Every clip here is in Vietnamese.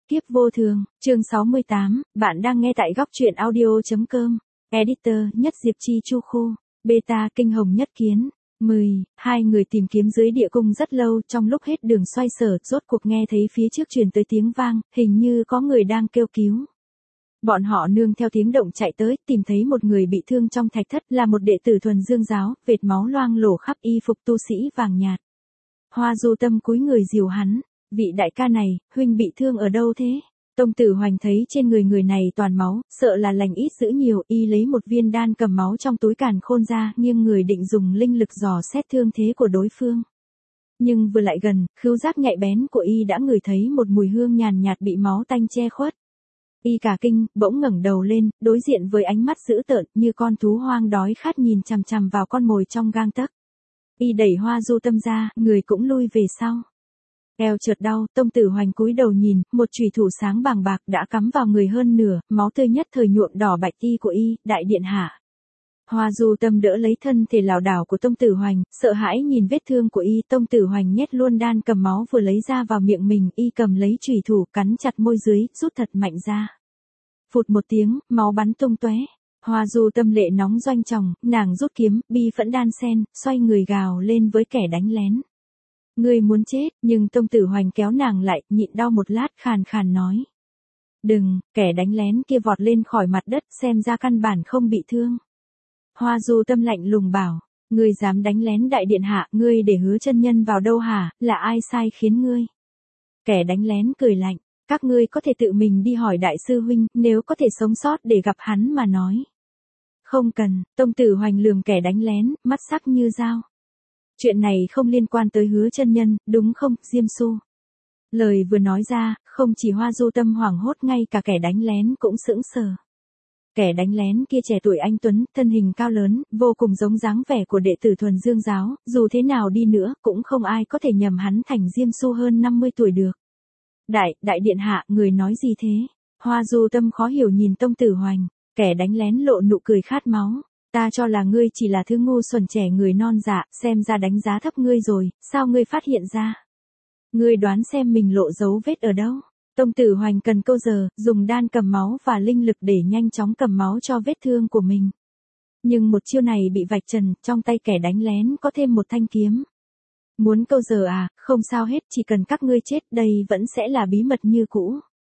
Kiếp vô thường, chương 68, bạn đang nghe tại góc truyện audio.com. Editor, Nhất Diệp Chi Chu Khu, Beta Kinh Hồng Nhất Kiến. 10. Hai người tìm kiếm dưới địa cung rất lâu, trong lúc hết đường xoay sở, rốt cuộc nghe thấy phía trước truyền tới tiếng vang, hình như có người đang kêu cứu. Bọn họ nương theo tiếng động chạy tới, tìm thấy một người bị thương trong thạch thất, là một đệ tử Thuần Dương giáo, vệt máu loang lổ khắp y phục tu sĩ vàng nhạt. Hoa Du Tâm cúi người dìu hắn, vị đại ca này, huynh bị thương ở đâu thế? Tông Tử Hoành thấy trên người này toàn máu, sợ là lành ít dữ nhiều, y lấy một viên đan cầm máu trong túi càn khôn ra, nghiêng người định dùng linh lực dò xét thương thế của đối phương. Nhưng vừa lại gần, khứu giác nhạy bén của y đã ngửi thấy một mùi hương nhàn nhạt bị máu tanh che khuất. Y cả kinh, bỗng ngẩng đầu lên, đối diện với ánh mắt dữ tợn, như con thú hoang đói khát nhìn chằm chằm vào con mồi trong gang tấc. Y đẩy Hoa Du Tâm ra, người cũng lui về sau. Eo chợt đau, Tông Tử Hoành cúi đầu nhìn, một chùy thủ sáng bàng bạc đã cắm vào người hơn nửa, máu tươi nhất thời nhuộm đỏ bạch y của y, đại điện hạ. Hoa Du Tâm đỡ lấy thân thể lảo đảo của Tông Tử Hoành, sợ hãi nhìn vết thương của y, Tông Tử Hoành nhét luôn đan cầm máu vừa lấy ra vào miệng mình, y cầm lấy chùy thủ, cắn chặt môi dưới, rút thật mạnh ra. Phụt một tiếng, máu bắn tung tóe. Hoa Du Tâm lệ nóng doanh tròng, nàng rút kiếm, bi phẫn đan sen, xoay người gào lên với kẻ đánh lén. Ngươi muốn chết, nhưng Tông Tử Hoành kéo nàng lại, nhịn đau một lát, khàn khàn nói. Đừng, kẻ đánh lén kia vọt lên khỏi mặt đất, xem ra căn bản không bị thương. Hoa Du Tâm lạnh lùng bảo, ngươi dám đánh lén đại điện hạ, ngươi để Hứa chân nhân vào đâu hả, là ai sai khiến ngươi? Kẻ đánh lén cười lạnh, các ngươi có thể tự mình đi hỏi đại sư huynh, nếu có thể sống sót để gặp hắn mà nói. Không cần, Tông Tử Hoành lườm kẻ đánh lén, mắt sắc như dao. Chuyện này không liên quan tới Hứa chân nhân, đúng không, Diêm Xu? Lời vừa nói ra, không chỉ Hoa Du Tâm hoảng hốt, ngay cả kẻ đánh lén cũng sững sờ. Kẻ đánh lén kia trẻ tuổi anh tuấn, thân hình cao lớn, vô cùng giống dáng vẻ của đệ tử Thuần Dương giáo, dù thế nào đi nữa, cũng không ai có thể nhầm hắn thành Diêm Xu hơn 50 tuổi được. Đại điện hạ, người nói gì thế? Hoa Du Tâm khó hiểu nhìn Tông Tử Hoành, kẻ đánh lén lộ nụ cười khát máu. Ta cho là ngươi chỉ là thứ ngu xuẩn trẻ người non dạ, xem ra đánh giá thấp ngươi rồi, sao ngươi phát hiện ra? Ngươi đoán xem mình lộ dấu vết ở đâu? Tông Tử Hoành cần câu giờ, dùng đan cầm máu và linh lực để nhanh chóng cầm máu cho vết thương của mình. Nhưng một chiêu này bị vạch trần, trong tay kẻ đánh lén có thêm một thanh kiếm. Muốn câu giờ à, không sao hết, chỉ cần các ngươi chết, đây vẫn sẽ là bí mật như cũ.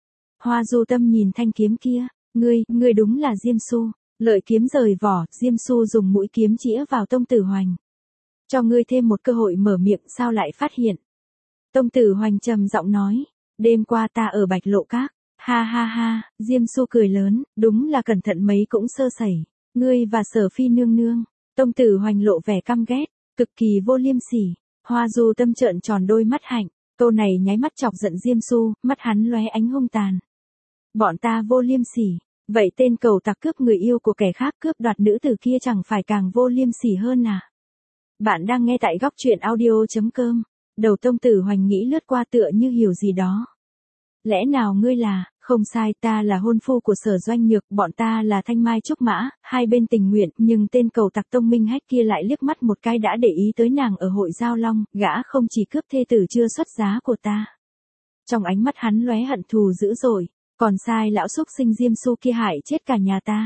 Hoa Du Tâm nhìn thanh kiếm kia, ngươi đúng là Diêm Xu. Lợi kiếm rời vỏ, Diêm Xu dùng mũi kiếm chĩa vào Tông Tử Hoành. Cho ngươi thêm một cơ hội mở miệng, sao lại phát hiện? Tông Tử Hoành trầm giọng nói, đêm qua ta ở Bạch Lộ Các. Ha ha ha, Diêm Xu cười lớn, đúng là cẩn thận mấy cũng sơ sẩy. Ngươi và Sở Phi nương nương. Tông Tử Hoành lộ vẻ căm ghét, cực kỳ vô liêm sỉ. Hoa Du Tâm trợn tròn đôi mắt hạnh, câu này nháy mắt chọc giận Diêm Xu, mắt hắn lóe ánh hung tàn. Bọn ta vô liêm sỉ. Vậy tên cầu tặc cướp người yêu của kẻ khác cướp đoạt nữ tử kia chẳng phải càng vô liêm sỉ hơn à? Bạn đang nghe tại góc truyện audio.com. Đầu Tông Tử Hoành nghĩ lướt qua tựa như hiểu gì đó. Lẽ nào ngươi là, không sai, ta là hôn phu của Sở Doanh Nhược, bọn ta là Thanh Mai Trúc Mã, hai bên tình nguyện, nhưng tên cầu tặc Tông Minh Hách kia lại liếc mắt một cái đã để ý tới nàng ở hội Giao Long, gã không chỉ cướp thê tử chưa xuất giá của ta. Trong ánh mắt hắn lóe hận thù dữ dội. Còn sai lão xúc sinh Diêm Xu kia hại chết cả nhà ta.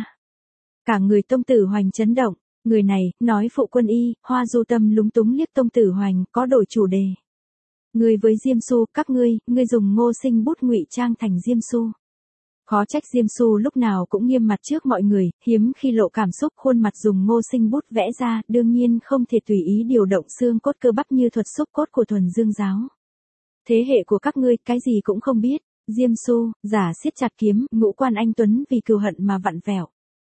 Cả người Tông Tử Hoành chấn động, người này, nói phụ quân y, Hoa Du Tâm lúng túng liếc Tông Tử Hoành, có đổi chủ đề. Ngươi với Diêm Xu, các ngươi dùng Ngô Sinh bút ngụy trang thành Diêm Xu. Khó trách Diêm Xu lúc nào cũng nghiêm mặt trước mọi người, hiếm khi lộ cảm xúc, khuôn mặt dùng Ngô Sinh bút vẽ ra, đương nhiên không thể tùy ý điều động xương cốt cơ bắp như thuật xúc cốt của Thuần Dương giáo. Thế hệ của các ngươi, cái gì cũng không biết. Diêm Xu, giả siết chặt kiếm, ngũ quan anh tuấn vì cừu hận mà vặn vẹo.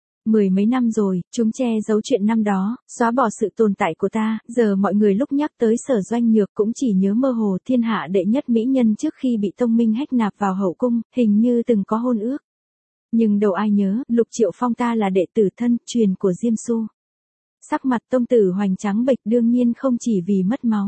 10 mấy năm rồi, chúng che giấu chuyện năm đó, xóa bỏ sự tồn tại của ta, giờ mọi người lúc nhắc tới Sở Doanh Nhược cũng chỉ nhớ mơ hồ thiên hạ đệ nhất mỹ nhân trước khi bị Tông Minh Hách nạp vào hậu cung, hình như từng có hôn ước. Nhưng đâu ai nhớ, Lục Triệu Phong ta là đệ tử thân truyền của Diêm Xu. Sắc mặt Tông Tử Hoành trắng bệch, đương nhiên không chỉ vì mất máu.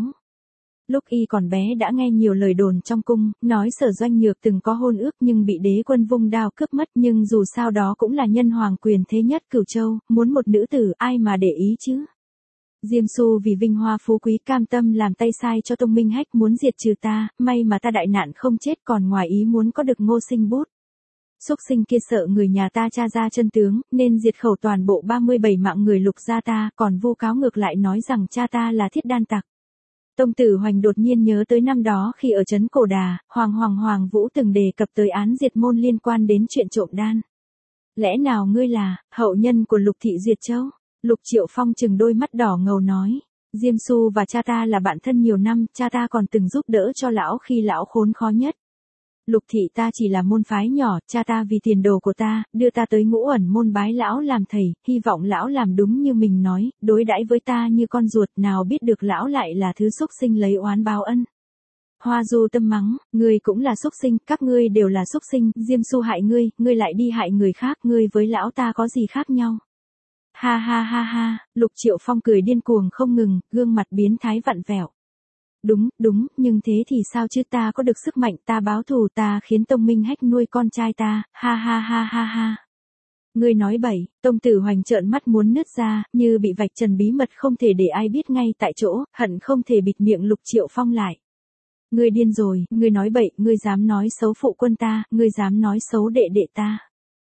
Lúc y còn bé đã nghe nhiều lời đồn trong cung, nói Sở Doanh Nhược từng có hôn ước nhưng bị đế quân vung đao cướp mất, nhưng dù sao đó cũng là nhân hoàng quyền thế nhất Cửu Châu, muốn một nữ tử ai mà để ý chứ. Diêm Xu vì vinh hoa phú quý cam tâm làm tay sai cho Tông Minh Hách muốn diệt trừ ta, may mà ta đại nạn không chết còn ngoài ý muốn có được Ngô Sinh Bút. Xúc sinh kia sợ người nhà ta tra ra chân tướng, nên diệt khẩu toàn bộ 37 mạng người Lục gia ta, còn vu cáo ngược lại nói rằng cha ta là thiết đan tặc. Tông Tử Hoành đột nhiên nhớ tới năm đó khi ở trấn Cổ Đà, Hoàng Vũ từng đề cập tới án diệt môn liên quan đến chuyện trộm đan. Lẽ nào ngươi là hậu nhân của Lục thị Duyệt Châu? Lục Triệu Phong trừng đôi mắt đỏ ngầu nói. Diêm Xu và cha ta là bạn thân nhiều năm, cha ta còn từng giúp đỡ cho lão khi lão khốn khó nhất. Lục thị ta chỉ là môn phái nhỏ, cha ta vì tiền đồ của ta, đưa ta tới Ngũ Ẩn môn bái lão làm thầy, hy vọng lão làm đúng như mình nói, đối đãi với ta như con ruột, nào biết được lão lại là thứ xúc sinh lấy oán báo ân. Hoa Du Tâm mắng, ngươi cũng là xúc sinh, các ngươi đều là xúc sinh, Diêm Xu hại ngươi, ngươi lại đi hại người khác, ngươi với lão ta có gì khác nhau? Ha ha ha ha, Lục Triệu Phong cười điên cuồng không ngừng, gương mặt biến thái vặn vẹo. Đúng, nhưng thế thì sao chứ, ta có được sức mạnh, ta báo thù, ta khiến Tông Minh Hách nuôi con trai ta, ha ha ha ha ha. Ngươi nói bậy, Tông Tử Hoành trợn mắt muốn nứt ra, như bị vạch trần bí mật không thể để ai biết ngay tại chỗ, hận không thể bịt miệng Lục Triệu Phong lại. Ngươi điên rồi, ngươi nói bậy, ngươi dám nói xấu phụ quân ta, ngươi dám nói xấu đệ đệ ta.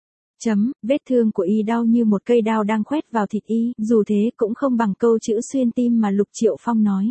Vết thương của y đau như một cây đao đang khoét vào thịt y, dù thế cũng không bằng câu chữ xuyên tim mà Lục Triệu Phong nói.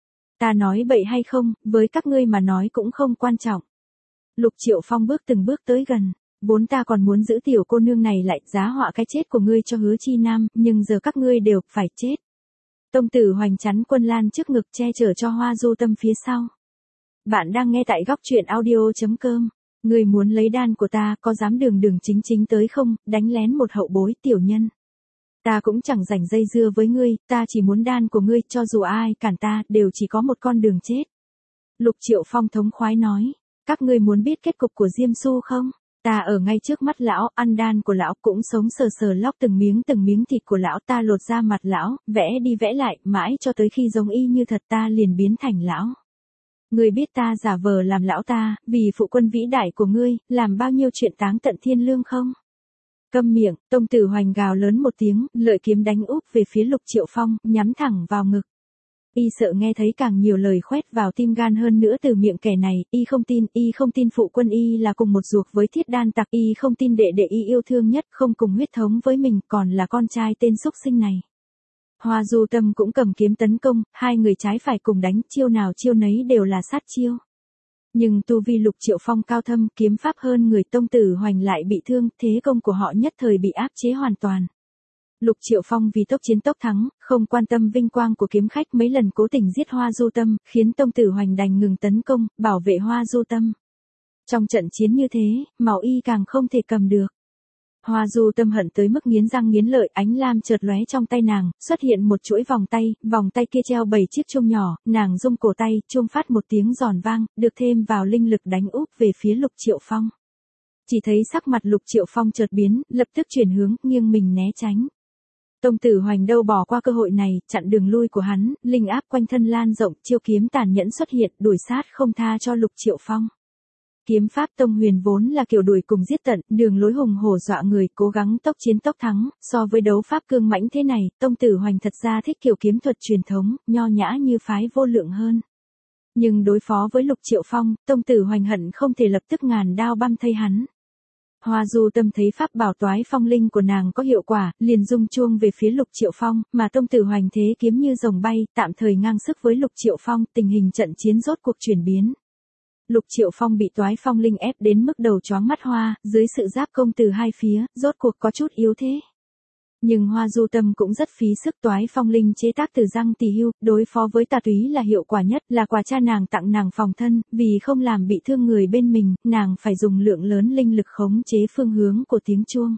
Ta nói bậy hay không, với các ngươi mà nói cũng không quan trọng. Lục Triệu Phong bước từng bước tới gần. Vốn ta còn muốn giữ tiểu cô nương này lại, giá họa cái chết của ngươi cho Hứa Chi Nam, nhưng giờ các ngươi đều phải chết. Tông Tử Hoành chắn Quân Lan trước ngực che chở cho Hoa Du Tâm phía sau. Bạn đang nghe tại góc truyện audio.com. Ngươi muốn lấy đan của ta, có dám đường chính tới không, đánh lén một hậu bối tiểu nhân. Ta cũng chẳng rảnh dây dưa với ngươi, ta chỉ muốn đan của ngươi, cho dù ai cản ta, đều chỉ có một con đường chết. Lục Triệu Phong thống khoái nói, các ngươi muốn biết kết cục của Diêm Xu không? Ta ở ngay trước mắt lão, ăn đan của lão, cũng sống sờ lóc từng miếng thịt của lão, ta lột ra mặt lão, vẽ đi vẽ lại, mãi cho tới khi giống y như thật ta liền biến thành lão. Ngươi biết ta giả vờ làm lão ta, vì phụ quân vĩ đại của ngươi, làm bao nhiêu chuyện táng tận thiên lương không? Câm miệng, Tông Tử Hoành gào lớn một tiếng, lợi kiếm đánh úp về phía Lục Triệu Phong, nhắm thẳng vào ngực. Y sợ nghe thấy càng nhiều lời khoét vào tim gan hơn nữa từ miệng kẻ này, y không tin phụ quân y là cùng một ruột với thiết đan tặc, y không tin đệ đệ y yêu thương nhất, không cùng huyết thống với mình, còn là con trai tên xúc sinh này. Hoa Du Tâm cũng cầm kiếm tấn công, hai người trái phải cùng đánh, chiêu nào chiêu nấy đều là sát chiêu. Nhưng tu vi Lục Triệu Phong cao thâm, kiếm pháp hơn người, Tông Tử Hoành lại bị thương, thế công của họ nhất thời bị áp chế hoàn toàn. Lục Triệu Phong vì tốc chiến tốc thắng, không quan tâm vinh quang của kiếm khách, mấy lần cố tình giết Hoa Du Tâm, khiến Tông Tử Hoành đành ngừng tấn công, bảo vệ Hoa Du Tâm. Trong trận chiến như thế, máu y càng không thể cầm được. Hoa Du Tâm hận tới mức nghiến răng nghiến lợi, ánh lam chợt lóe trong tay nàng, xuất hiện một chuỗi vòng tay kia treo 7 chiếc chuông nhỏ, nàng rung cổ tay, chuông phát một tiếng giòn vang, được thêm vào linh lực đánh úp về phía Lục Triệu Phong. Chỉ thấy sắc mặt Lục Triệu Phong chợt biến, lập tức chuyển hướng, nghiêng mình né tránh. Tông Tử Hoành đâu bỏ qua cơ hội này, chặn đường lui của hắn, linh áp quanh thân lan rộng, chiêu kiếm tàn nhẫn xuất hiện, đuổi sát không tha cho Lục Triệu Phong. Kiếm pháp Tông Huyền vốn là kiểu đuổi cùng giết tận, đường lối hùng hổ dọa người, cố gắng tốc chiến tốc thắng, so với đấu pháp cương mãnh thế này, Tông Tử Hoành thật ra thích kiểu kiếm thuật truyền thống, nho nhã như phái Vô Lượng hơn. Nhưng đối phó với Lục Triệu Phong, Tông Tử Hoành hận không thể lập tức ngàn đao băm thây hắn. Hoa Du Tâm thấy pháp bảo toái phong linh của nàng có hiệu quả, liền rung chuông về phía Lục Triệu Phong, mà Tông Tử Hoành thế kiếm như rồng bay, tạm thời ngang sức với Lục Triệu Phong, tình hình trận chiến rốt cuộc chuyển biến. Lục Triệu Phong bị toái phong linh ép đến mức đầu choáng mắt hoa, dưới sự giáp công từ hai phía, rốt cuộc có chút yếu thế. Nhưng Hoa Du Tâm cũng rất phí sức, toái phong linh chế tác từ răng tỳ hưu, đối phó với tà túy là hiệu quả nhất, là quà cha nàng tặng nàng phòng thân, vì không làm bị thương người bên mình, nàng phải dùng lượng lớn linh lực khống chế phương hướng của tiếng chuông.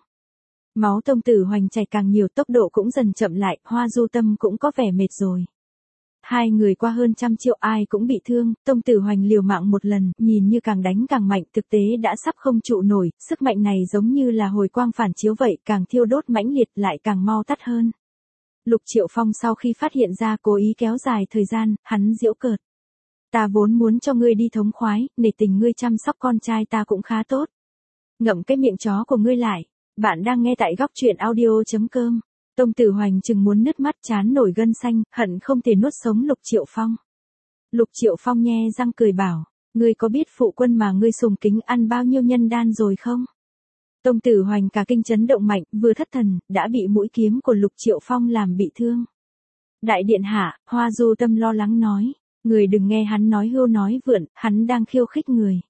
Máu Tông Tử Hoành chảy càng nhiều, tốc độ cũng dần chậm lại, Hoa Du Tâm cũng có vẻ mệt rồi. Hai người qua hơn 100 triệu ai cũng bị thương, Tông Tử Hoành liều mạng một lần, nhìn như càng đánh càng mạnh, thực tế đã sắp không trụ nổi, sức mạnh này giống như là hồi quang phản chiếu vậy, càng thiêu đốt mãnh liệt lại càng mau tắt hơn. Lục Triệu Phong sau khi phát hiện ra cố ý kéo dài thời gian, hắn giễu cợt. Ta vốn muốn cho ngươi đi thống khoái, nể tình ngươi chăm sóc con trai ta cũng khá tốt. Ngậm cái miệng chó của ngươi lại, bạn đang nghe tại góc truyện audio.com. Tông Tử Hoành chừng muốn nứt mắt, trán nổi gân xanh, hận không thể nuốt sống Lục Triệu Phong. Lục Triệu Phong nhe răng cười bảo, ngươi có biết phụ quân mà ngươi sùng kính ăn bao nhiêu nhân đan rồi không? Tông Tử Hoành cả kinh chấn động mạnh, vừa thất thần, đã bị mũi kiếm của Lục Triệu Phong làm bị thương. Đại điện hạ, Hoa Du Tâm lo lắng nói, người đừng nghe hắn nói hưu nói vượn, hắn đang khiêu khích người.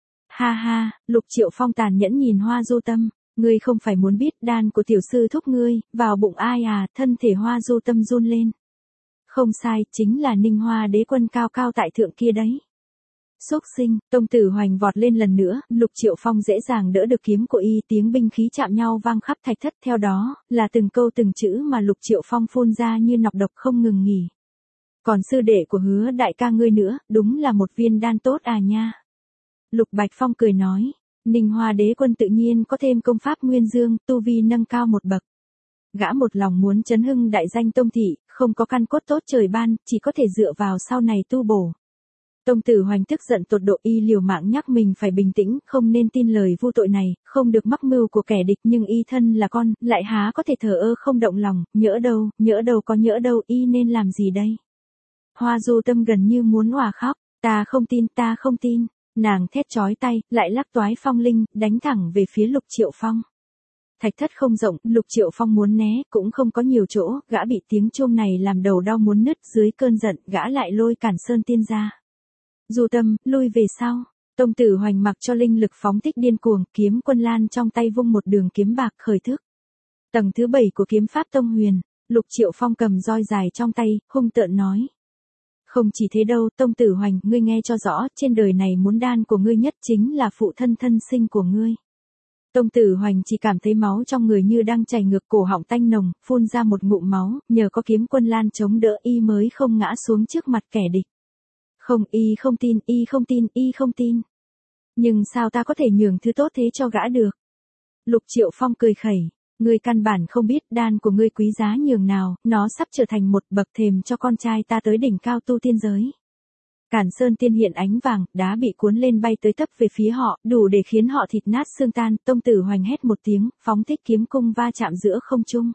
Ha ha, Lục Triệu Phong tàn nhẫn nhìn Hoa Du Tâm, ngươi không phải muốn biết đan của tiểu sư thúc ngươi, vào bụng ai à, thân thể Hoa Du Tâm run lên. Không sai, chính là Ninh Hoa Đế Quân cao cao tại thượng kia đấy. Xúc sinh, Tông Tử Hoành vọt lên lần nữa, Lục Triệu Phong dễ dàng đỡ được kiếm của y, tiếng binh khí chạm nhau vang khắp thạch thất, theo đó, là từng câu từng chữ mà Lục Triệu Phong phun ra như nọc độc không ngừng nghỉ. Còn sư đệ của Hứa đại ca ngươi nữa, đúng là một viên đan tốt à nha. Lục Bạch Phong cười nói, Ninh Hoa Đế Quân tự nhiên có thêm công pháp Nguyên Dương, tu vi nâng cao một bậc. Gã một lòng muốn chấn hưng đại danh Tông thị, không có căn cốt tốt trời ban, chỉ có thể dựa vào sau này tu bổ. Tông Tử Hoành tức giận tột độ, y liều mạng nhắc mình phải bình tĩnh, không nên tin lời vô tội này, không được mắc mưu của kẻ địch, nhưng y thân là con, lại há có thể thờ ơ không động lòng, nhỡ đâu có nhỡ đâu, y nên làm gì đây? Hoa Du Tâm gần như muốn òa khóc, ta không tin, nàng thét chói tay, lại lắc toái phong linh, đánh thẳng về phía Lục Triệu Phong. Thạch thất không rộng, Lục Triệu Phong muốn né, cũng không có nhiều chỗ, gã bị tiếng chuông này làm đầu đau muốn nứt, dưới cơn giận, gã lại lôi Cản Sơn Tiên ra. Du Tâm, lui về sau. Tông Tử Hoành mặc cho linh lực phóng thích điên cuồng, kiếm quân lan trong tay vung một đường kiếm bạc khởi thức. Tầng thứ 7 của kiếm pháp Tông Huyền, Lục Triệu Phong cầm roi dài trong tay, hung tợn nói. Không chỉ thế đâu, Tông Tử Hoành, ngươi nghe cho rõ, trên đời này muốn đan của ngươi nhất chính là phụ thân thân sinh của ngươi. Tông Tử Hoành chỉ cảm thấy máu trong người như đang chảy ngược, cổ họng tanh nồng, phun ra một ngụm máu, nhờ có kiếm quân lan chống đỡ y mới không ngã xuống trước mặt kẻ địch. Không, y không tin. Nhưng sao ta có thể nhường thứ tốt thế cho gã được? Lục Triệu Phong cười khẩy, ngươi căn bản không biết đan của ngươi quý giá nhường nào, nó sắp trở thành một bậc thềm cho con trai ta tới đỉnh cao tu tiên giới. Cản Sơn Tiên hiện ánh vàng, đá bị cuốn lên bay tới tấp về phía họ, đủ để khiến họ thịt nát xương tan. Tông Tử Hoành hét một tiếng, phóng thích kiếm cung va chạm giữa không trung.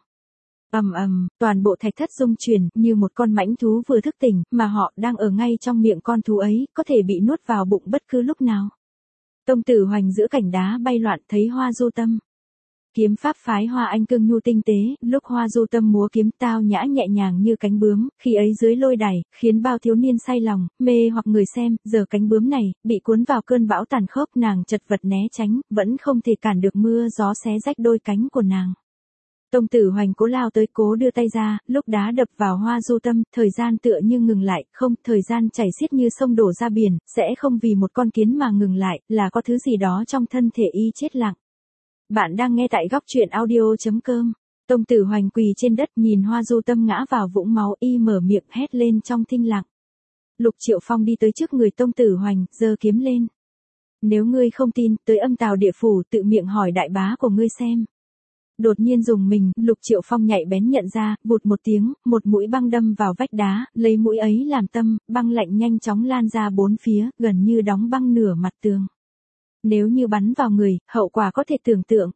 Ầm, toàn bộ thạch thất rung chuyển, như một con mãnh thú vừa thức tỉnh, mà họ đang ở ngay trong miệng con thú ấy, có thể bị nuốt vào bụng bất cứ lúc nào. Tông Tử Hoành giữa cảnh đá bay loạn, thấy Hoa Du Tâm. Kiếm pháp phái Hoa Anh cương nhu tinh tế, lúc Hoa Du Tâm múa kiếm tao nhã nhẹ nhàng như cánh bướm, khi ấy dưới lôi đài, khiến bao thiếu niên say lòng, mê hoặc người xem, giờ cánh bướm này, bị cuốn vào cơn bão tàn khốc, nàng chật vật né tránh, vẫn không thể cản được mưa gió xé rách đôi cánh của nàng. Tông Tử Hoành cố lao tới, cố đưa tay ra, lúc đá đập vào Hoa Du Tâm, thời gian tựa như ngừng lại, không, thời gian chảy xiết như sông đổ ra biển, sẽ không vì một con kiến mà ngừng lại, là có thứ gì đó trong thân thể y chết lặng. Bạn đang nghe tại góc truyện audio.com. Tông Tử Hoành quỳ trên đất nhìn Hoa Du Tâm ngã vào vũng máu, y mở miệng hét lên trong thinh lặng. Lục Triệu Phong đi tới trước người Tông Tử Hoành, giơ kiếm lên. Nếu ngươi không tin, tới Âm Tào Địa Phủ tự miệng hỏi đại bá của ngươi xem. Đột nhiên dùng mình, Lục Triệu Phong nhạy bén nhận ra, vụt một tiếng, một mũi băng đâm vào vách đá, lấy mũi ấy làm tâm, băng lạnh nhanh chóng lan ra bốn phía, gần như đóng băng nửa mặt tường. Nếu như bắn vào người, hậu quả có thể tưởng tượng.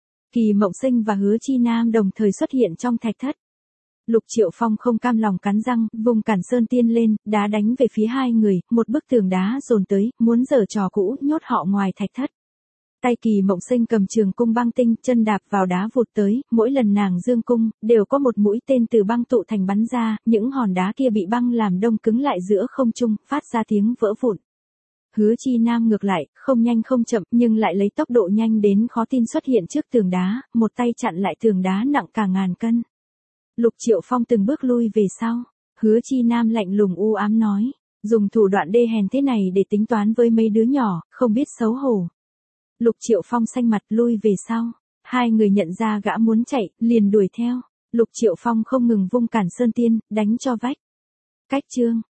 Kỳ Mộng Sinh và Hứa Chi Nam đồng thời xuất hiện trong thạch thất. Lục Triệu Phong không cam lòng cắn răng, vùng Cản Sơn Tiên lên, đá đánh về phía hai người, một bức tường đá dồn tới, muốn giở trò cũ, nhốt họ ngoài thạch thất. Tay Kỳ Mộng Sinh cầm trường cung băng tinh, chân đạp vào đá vụt tới, mỗi lần nàng dương cung, đều có một mũi tên từ băng tụ thành bắn ra, những hòn đá kia bị băng làm đông cứng lại giữa không trung, phát ra tiếng vỡ vụn. Hứa Chi Nam ngược lại, không nhanh không chậm, nhưng lại lấy tốc độ nhanh đến khó tin xuất hiện trước tường đá, một tay chặn lại tường đá nặng cả ngàn cân. Lục Triệu Phong từng bước lui về sau, Hứa Chi Nam lạnh lùng u ám nói, dùng thủ đoạn đê hèn thế này để tính toán với mấy đứa nhỏ, không biết xấu hổ. Lục Triệu Phong xanh mặt lui về sau, hai người nhận ra gã muốn chạy, liền đuổi theo. Lục Triệu Phong không ngừng vung Cản Sơn Tiên, đánh cho vách. Cách chương